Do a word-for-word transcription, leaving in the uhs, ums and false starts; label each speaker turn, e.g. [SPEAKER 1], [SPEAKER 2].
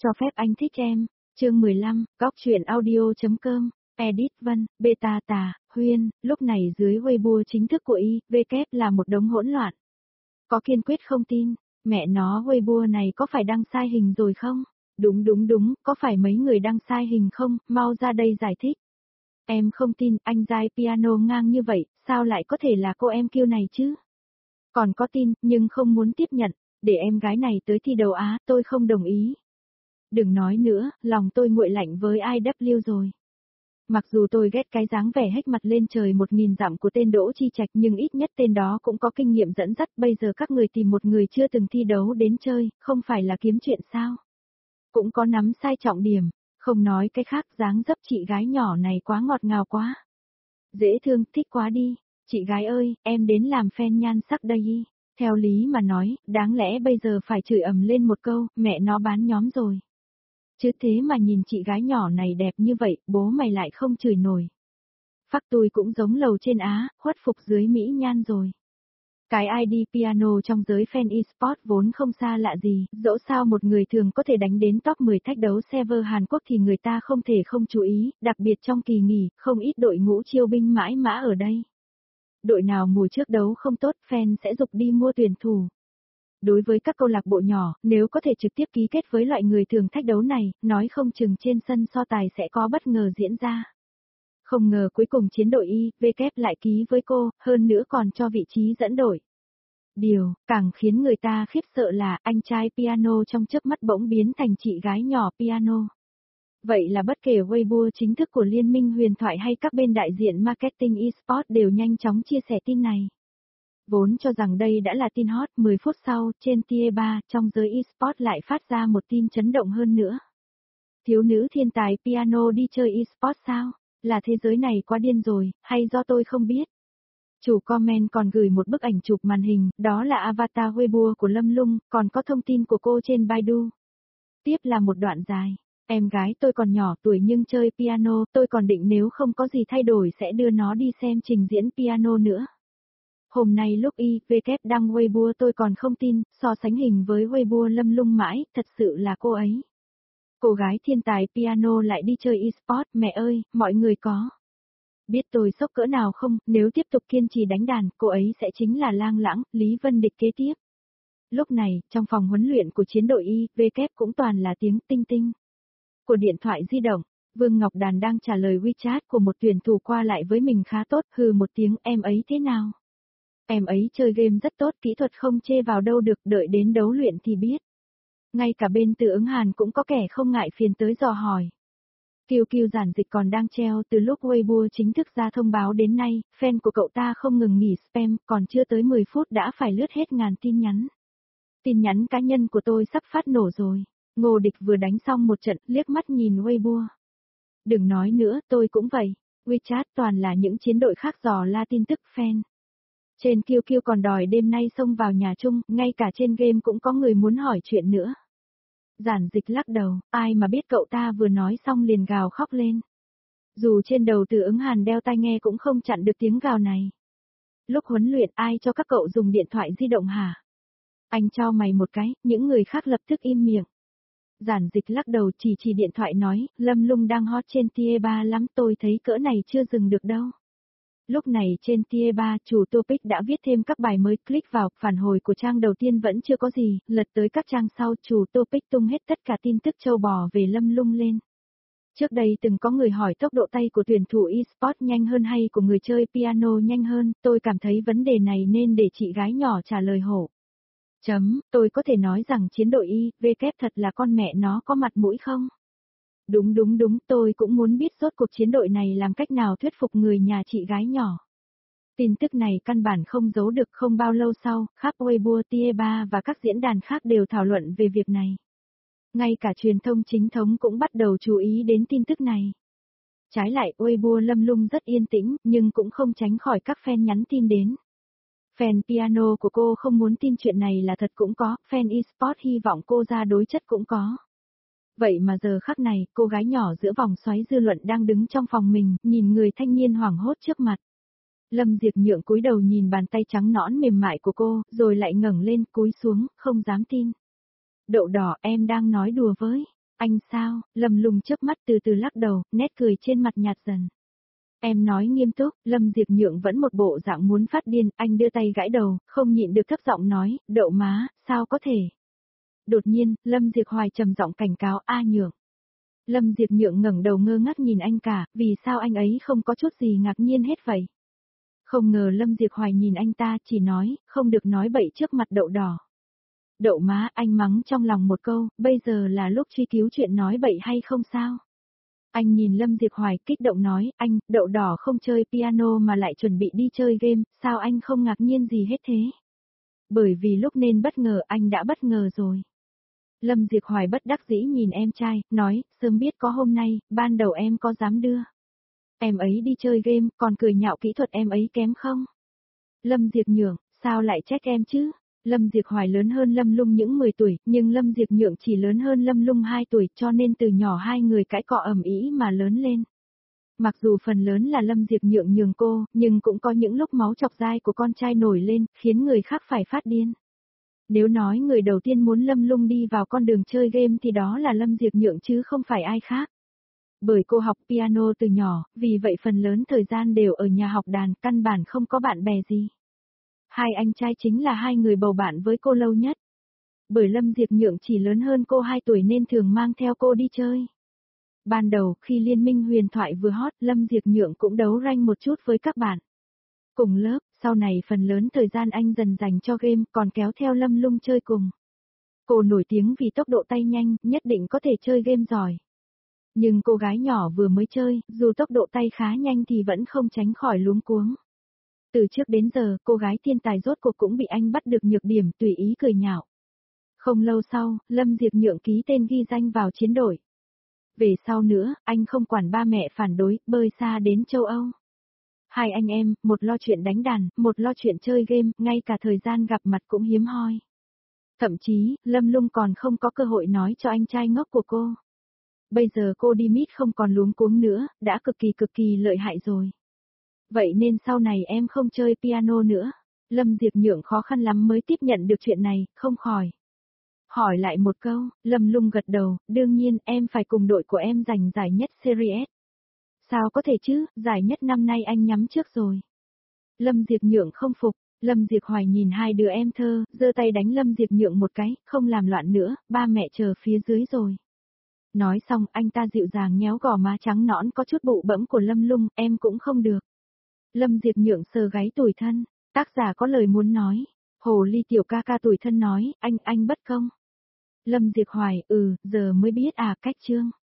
[SPEAKER 1] Cho phép anh thích em, chương mười lăm, góc truyện audio.com, edit Vân, beta tà, Huyên, lúc này dưới Weibo chính thức của i vê là một đống hỗn loạn. Có kiên quyết không tin, mẹ nó Weibo này có phải đăng sai hình rồi không? Đúng đúng đúng, có phải mấy người đăng sai hình không, mau ra đây giải thích. Em không tin, anh giai piano ngang như vậy, sao lại có thể là cô em kiêu này chứ? Còn có tin, nhưng không muốn tiếp nhận, để em gái này tới thi đấu Á, tôi không đồng ý. Đừng nói nữa, lòng tôi nguội lạnh với i vê rồi. Mặc dù tôi ghét cái dáng vẻ hếch mặt lên trời một nghìn dặm của tên Đỗ Chi Trạch nhưng ít nhất tên đó cũng có kinh nghiệm dẫn dắt, bây giờ các người tìm một người chưa từng thi đấu đến chơi, không phải là kiếm chuyện sao? Cũng có nắm sai trọng điểm, không nói cái khác, dáng dấp chị gái nhỏ này quá ngọt ngào quá. Dễ thương, thích quá đi, chị gái ơi, em đến làm fan nhan sắc đây đi. Theo lý mà nói, đáng lẽ bây giờ phải chửi ầm lên một câu, mẹ nó bán nhóm rồi. Chứ thế mà nhìn chị gái nhỏ này đẹp như vậy, bố mày lại không chửi nổi. Phác tôi cũng giống lầu trên Á, khuất phục dưới Mỹ nhan rồi. Cái i đê piano trong giới fan eSport vốn không xa lạ gì, dẫu sao một người thường có thể đánh đến top mười thách đấu server Hàn Quốc thì người ta không thể không chú ý, đặc biệt trong kỳ nghỉ, không ít đội ngũ chiêu binh mãi mã ở đây. Đội nào mùa trước đấu không tốt, fan sẽ dục đi mua tuyển thủ. Đối với các câu lạc bộ nhỏ, nếu có thể trực tiếp ký kết với loại người thường thách đấu này, nói không chừng trên sân so tài sẽ có bất ngờ diễn ra. Không ngờ cuối cùng chiến đội i vê lại ký với cô, hơn nữa còn cho vị trí dẫn đội. Điều, càng khiến người ta khiếp sợ là anh trai piano trong chớp mắt bỗng biến thành chị gái nhỏ piano. Vậy là bất kể Weibo chính thức của Liên minh huyền thoại hay các bên đại diện marketing eSport đều nhanh chóng chia sẻ tin này. Vốn cho rằng đây đã là tin hot, mười phút sau, trên Tier ba, trong giới eSport lại phát ra một tin chấn động hơn nữa. Thiếu nữ thiên tài piano đi chơi eSport sao? Là thế giới này quá điên rồi, hay do tôi không biết? Chủ comment còn gửi một bức ảnh chụp màn hình, đó là avatar Weibo của Lâm Lung, còn có thông tin của cô trên Baidu. Tiếp là một đoạn dài. Em gái tôi còn nhỏ tuổi nhưng chơi piano, tôi còn định nếu không có gì thay đổi sẽ đưa nó đi xem trình diễn piano nữa. Hôm nay lúc i vê đăng Weibo tôi còn không tin, so sánh hình với Weibo Lâm Lung mãi, thật sự là cô ấy. Cô gái thiên tài piano lại đi chơi eSport, mẹ ơi, mọi người có biết tôi sốc cỡ nào không, nếu tiếp tục kiên trì đánh đàn, cô ấy sẽ chính là Lang Lãng, Lý Vân Địch kế tiếp. Lúc này, trong phòng huấn luyện của chiến đội i vê cũng toàn là tiếng tinh tinh của điện thoại di động. Vương Ngọc Đàn đang trả lời WeChat của một tuyển thủ qua lại với mình khá tốt, hừ một tiếng, em ấy thế nào? Em ấy chơi game rất tốt, kỹ thuật không chê vào đâu được, đợi đến đấu luyện thì biết. Ngay cả bên Từ Ứng Hàn cũng có kẻ không ngại phiền tới dò hỏi. Kiều Kiều giản dịch còn đang treo từ lúc Weibo chính thức ra thông báo đến nay, fan của cậu ta không ngừng nghỉ spam, còn chưa tới mười phút đã phải lướt hết ngàn tin nhắn. Tin nhắn cá nhân của tôi sắp phát nổ rồi. Ngô Địch vừa đánh xong một trận, liếc mắt nhìn Weibo. Đừng nói nữa, tôi cũng vậy. WeChat toàn là những chiến đội khác dò la tin tức fan. Trên Kiều Kiều còn đòi đêm nay xông vào nhà chung, ngay cả trên game cũng có người muốn hỏi chuyện nữa. Giản dịch lắc đầu, ai mà biết cậu ta vừa nói xong liền gào khóc lên. Dù trên đầu Từ Ứng Hàn đeo tai nghe cũng không chặn được tiếng gào này. Lúc huấn luyện ai cho các cậu dùng điện thoại di động hả? Anh cho mày một cái, những người khác lập tức im miệng. Giản dịch lắc đầu chỉ chỉ điện thoại nói, Lâm Lung đang hot trên Tier ba lắm, tôi thấy cỡ này chưa dừng được đâu. Lúc này trên Tier ba, chủ topic đã viết thêm các bài mới, click vào, phản hồi của trang đầu tiên vẫn chưa có gì, lật tới các trang sau, chủ topic tung hết tất cả tin tức châu bò về Lâm Lung lên. Trước đây từng có người hỏi tốc độ tay của tuyển thủ eSport nhanh hơn hay của người chơi piano nhanh hơn, tôi cảm thấy vấn đề này nên để chị gái nhỏ trả lời hộ. Chấm, tôi có thể nói rằng chiến đội i vê thật là con mẹ nó có mặt mũi không? Đúng đúng đúng, tôi cũng muốn biết rốt cuộc chiến đội này làm cách nào thuyết phục người nhà chị gái nhỏ. Tin tức này căn bản không giấu được, không bao lâu sau, khắp Weibo Tier ba và các diễn đàn khác đều thảo luận về việc này. Ngay cả truyền thông chính thống cũng bắt đầu chú ý đến tin tức này. Trái lại, Weibo Lâm Lung rất yên tĩnh, nhưng cũng không tránh khỏi các fan nhắn tin đến. Fan piano của cô không muốn tin chuyện này là thật cũng có, fan eSport hy vọng cô ra đối chất cũng có. Vậy mà giờ khắc này, cô gái nhỏ giữa vòng xoáy dư luận đang đứng trong phòng mình, nhìn người thanh niên hoảng hốt trước mặt. Lâm Diệp Nhượng cúi đầu nhìn bàn tay trắng nõn mềm mại của cô, rồi lại ngẩng lên cúi xuống, không dám tin. Đậu đỏ, em đang nói đùa với Anh sao? Lâm Lung chớp mắt từ từ lắc đầu, nét cười trên mặt nhạt dần. Em nói nghiêm túc, Lâm Diệp Nhượng vẫn một bộ dạng muốn phát điên, anh đưa tay gãi đầu, không nhịn được thấp giọng nói, đậu má, sao có thể? Đột nhiên, Lâm Diệp Hoài trầm giọng cảnh cáo A Nhượng. Lâm Diệp Nhượng ngẩng đầu ngơ ngác nhìn anh cả, vì sao anh ấy không có chút gì ngạc nhiên hết vậy? Không ngờ Lâm Diệp Hoài nhìn anh ta chỉ nói, không được nói bậy trước mặt đậu đỏ. Đậu má, anh mắng trong lòng một câu, bây giờ là lúc truy cứu chuyện nói bậy hay không sao? Anh nhìn Lâm Diệp Hoài kích động nói, anh, đậu đỏ không chơi piano mà lại chuẩn bị đi chơi game, sao anh không ngạc nhiên gì hết thế? Bởi vì lúc nên bất ngờ anh đã bất ngờ rồi. Lâm Diệp Hoài bất đắc dĩ nhìn em trai, nói, sớm biết có hôm nay, ban đầu em có dám đưa. Em ấy đi chơi game, còn cười nhạo kỹ thuật em ấy kém không? Lâm Diệp Nhượng, sao lại trách em chứ? Lâm Diệp Hoài lớn hơn Lâm Lung những mười tuổi, nhưng Lâm Diệp Nhượng chỉ lớn hơn Lâm Lung hai tuổi, cho nên từ nhỏ hai người cãi cọ ầm ĩ mà lớn lên. Mặc dù phần lớn là Lâm Diệp Nhượng nhường cô, nhưng cũng có những lúc máu chọc dai của con trai nổi lên, khiến người khác phải phát điên. Nếu nói người đầu tiên muốn Lâm Lung đi vào con đường chơi game thì đó là Lâm Diệp Nhượng chứ không phải ai khác. Bởi cô học piano từ nhỏ, vì vậy phần lớn thời gian đều ở nhà học đàn, căn bản không có bạn bè gì. Hai anh trai chính là hai người bầu bạn với cô lâu nhất. Bởi Lâm Diệp Nhượng chỉ lớn hơn cô hai tuổi nên thường mang theo cô đi chơi. Ban đầu khi Liên minh huyền thoại vừa hot, Lâm Diệp Nhượng cũng đấu ranh một chút với các bạn. Cùng lớp, sau này phần lớn thời gian anh dần dành cho game, còn kéo theo Lâm Lung chơi cùng. Cô nổi tiếng vì tốc độ tay nhanh, nhất định có thể chơi game giỏi. Nhưng cô gái nhỏ vừa mới chơi, dù tốc độ tay khá nhanh thì vẫn không tránh khỏi luống cuống. Từ trước đến giờ, cô gái thiên tài rốt cuộc cũng bị anh bắt được nhược điểm tùy ý cười nhạo. Không lâu sau, Lâm Diệp Nhượng ký tên ghi danh vào chiến đội. Về sau nữa, anh không quản ba mẹ phản đối, bơi xa đến châu Âu. Hai anh em, một lo chuyện đánh đàn, một lo chuyện chơi game, ngay cả thời gian gặp mặt cũng hiếm hoi. Thậm chí, Lâm Lung còn không có cơ hội nói cho anh trai ngốc của cô. Bây giờ cô đi mít không còn luống cuống nữa, đã cực kỳ cực kỳ lợi hại rồi. Vậy nên sau này em không chơi piano nữa. Lâm Diệp Nhượng khó khăn lắm mới tiếp nhận được chuyện này, không khỏi. Hỏi lại một câu, Lâm Lung gật đầu, đương nhiên em phải cùng đội của em giành giải nhất Series S. Sao có thể chứ, giải nhất năm nay anh nhắm trước rồi. Lâm Diệp Nhượng không phục, Lâm Diệp Hoài nhìn hai đứa em thơ, giơ tay đánh Lâm Diệp Nhượng một cái, không làm loạn nữa, ba mẹ chờ phía dưới rồi. Nói xong anh ta dịu dàng nhéo gò má trắng nõn có chút bụ bẫm của Lâm Lung, em cũng không được. Lâm Diệp Nhượng sờ gáy tủi thân, tác giả có lời muốn nói. Hồ ly tiểu ca ca tủi thân nói, anh, anh bất công. Lâm Diệp Hoài, ừ, giờ mới biết à, cách chương.